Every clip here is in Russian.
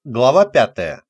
Глава 5.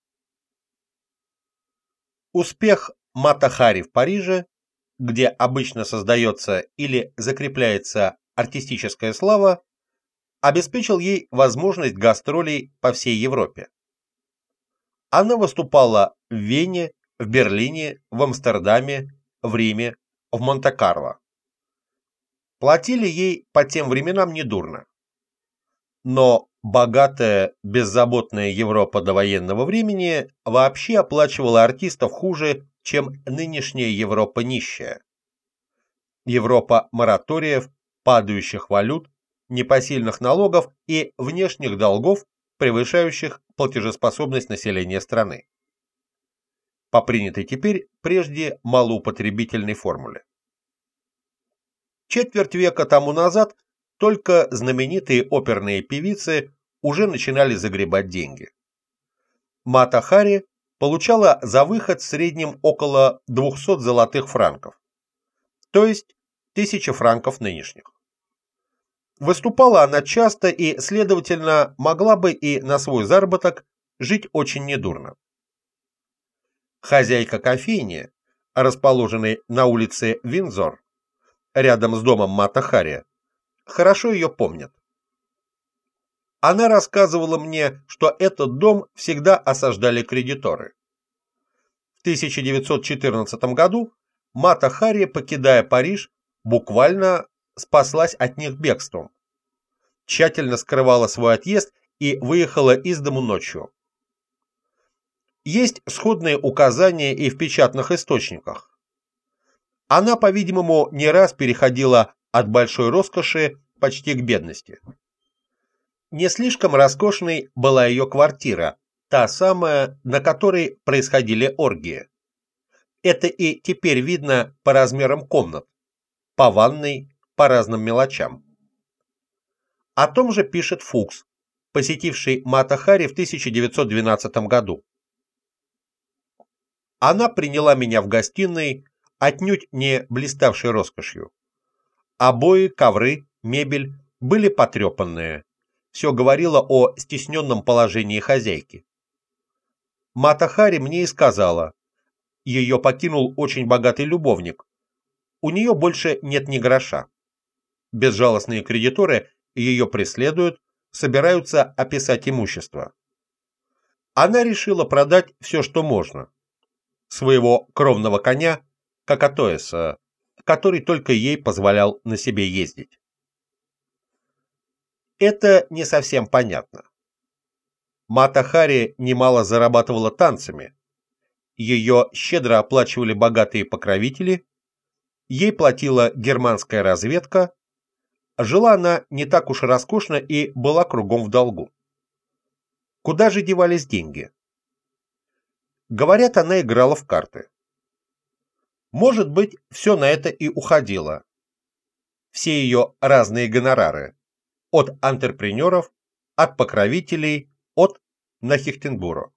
Успех Мата Хари в Париже, где обычно создается или закрепляется артистическая слава, обеспечил ей возможность гастролей по всей Европе. Она выступала в Вене, в Берлине, в Амстердаме, в Риме, в Монте-Карло. Платили ей по тем временам недурно. Но богатая, беззаботная Европа довоенного времени вообще оплачивала артистов хуже, чем нынешняя Европа нищая. Европа мораториев, падающих валют, непосильных налогов и внешних долгов, превышающих платежеспособность населения страны. По принятой теперь прежде малоупотребительной формуле. Четверть века тому назад только знаменитые оперные певицы уже начинали загребать деньги. Мата Хари получала за выход в среднем около 200 золотых франков, то есть 1000 франков нынешних. Выступала она часто и, следовательно, могла бы и на свой заработок жить очень недурно. Хозяйка кофейни, расположенной на улице Виндзор, рядом с домом Мата Хари, хорошо ее помнят. Она рассказывала мне, что этот дом всегда осаждали кредиторы. В 1914 году Мата Хари, покидая Париж, буквально спаслась от них бегством. Тщательно скрывала свой отъезд и выехала из дому ночью. Есть сходные указания и в печатных источниках. Она, по-видимому, не раз переходила от большой роскоши почти к бедности. Не слишком роскошной была ее квартира, та самая, на которой происходили оргии. Это и теперь видно по размерам комнат, по ванной, по разным мелочам. О том же пишет Фукс, посетивший Мата Хари в 1912 году. Она приняла меня в гостиной, отнюдь не блиставшей роскошью. Обои, ковры, мебель были потрепанные. Все говорило о стесненном положении хозяйки. Мата Хари мне и сказала, ее покинул очень богатый любовник. У нее больше нет ни гроша. Безжалостные кредиторы ее преследуют, собираются описать имущество. Она решила продать все, что можно. Своего кровного коня, Кокатоэса, который только ей позволял на себе ездить. Это не совсем понятно. Мата Хари немало зарабатывала танцами. Ее щедро оплачивали богатые покровители, ей платила германская разведка, жила она не так уж роскошно и была кругом в долгу. Куда же девались деньги? Говорят, она играла в карты. Может быть, все на это и уходило. Все ее разные гонорары. От антрепренеров, от покровителей, от Нахихтенбуро.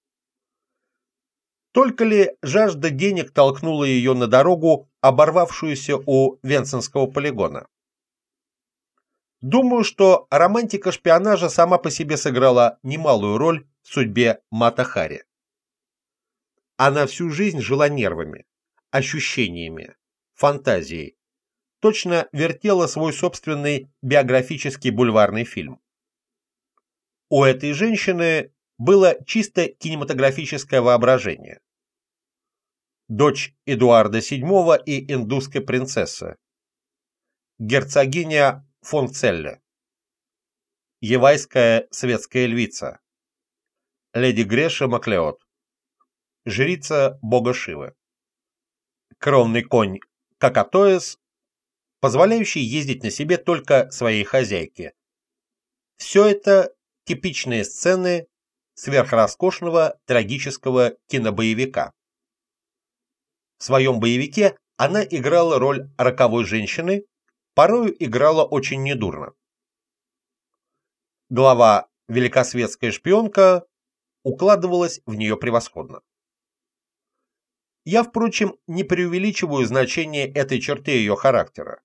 Только ли жажда денег толкнула ее на дорогу, оборвавшуюся у Венценского полигона? Думаю, что романтика шпионажа сама по себе сыграла немалую роль в судьбе Мата Хари. Она всю жизнь жила нервами, ощущениями, фантазией. Точно вертела свой собственный биографический бульварный фильм. У этой женщины было чисто кинематографическое воображение. Дочь Эдуарда VII и индусской принцессы. Герцогиня фон Целле. Явайская светская львица. Леди Греша Маклеод. Жрица бога Шивы. Кровный конь Кокатоэс, позволяющий ездить на себе только своей хозяйке. Все это типичные сцены сверхроскошного трагического кинобоевика. В своем боевике она играла роль роковой женщины, порою играла очень недурно. Глава «Великосветская шпионка» укладывалась в нее превосходно. Я, впрочем, не преувеличиваю значение этой черты ее характера.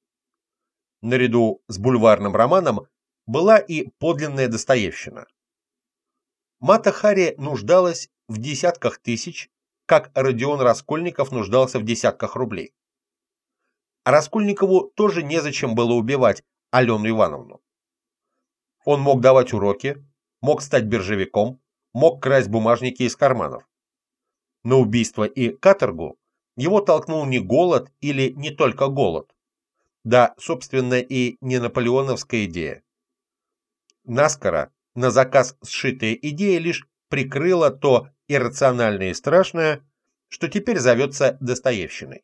Наряду с бульварным романом была и подлинная достоевщина. Мата Хари нуждалась в десятках тысяч, как Родион Раскольников нуждался в десятках рублей. А Раскольникову тоже незачем было убивать Алену Ивановну. Он мог давать уроки, мог стать биржевиком, мог красть бумажники из карманов. На убийство и каторгу его толкнул не голод или не только голод, да, собственно, и не наполеоновская идея. Наскоро, на заказ сшитая идея лишь прикрыла то иррациональное и страшное, что теперь зовется Достоевщиной.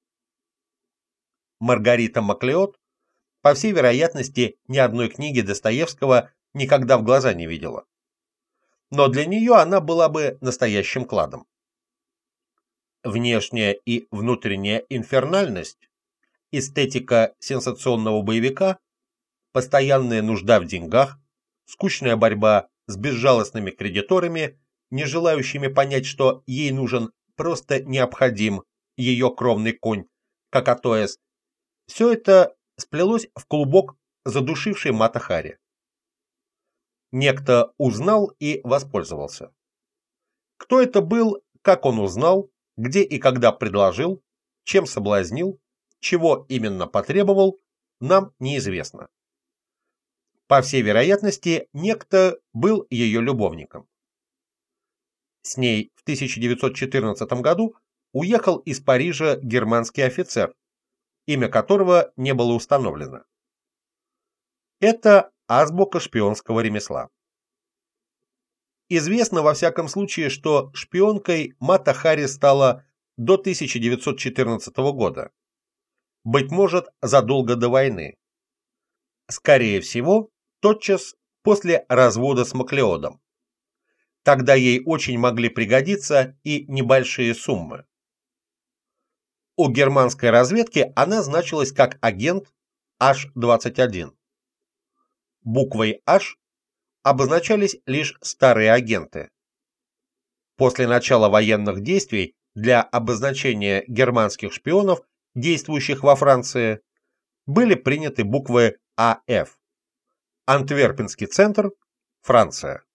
Маргарита Маклеод, по всей вероятности, ни одной книги Достоевского никогда в глаза не видела. Но для нее она была бы настоящим кладом. Внешняя и внутренняя инфернальность, эстетика сенсационного боевика, постоянная нужда в деньгах, скучная борьба с безжалостными кредиторами, не желающими понять, что ей нужен просто необходим ее кровный конь, как Атоэс, все это сплелось в клубок, задушивший Мата Хари. Некто узнал и воспользовался. Кто это был, как он узнал, где и когда предложил, чем соблазнил, чего именно потребовал, нам неизвестно. По всей вероятности, некто был ее любовником. С ней в 1914 году уехал из Парижа германский офицер, имя которого не было установлено. Это азбука шпионского ремесла. Известно во всяком случае, что шпионкой Мата Хари стала до 1914 года, быть может, задолго до войны. Скорее всего, тотчас после развода с Маклеодом. Тогда ей очень могли пригодиться и небольшие суммы. У германской разведки она значилась как агент H-21. Буквой H обозначались лишь старые агенты. После начала военных действий для обозначения германских шпионов, действующих во Франции, были приняты буквы АФ. Антверпенский центр, Франция.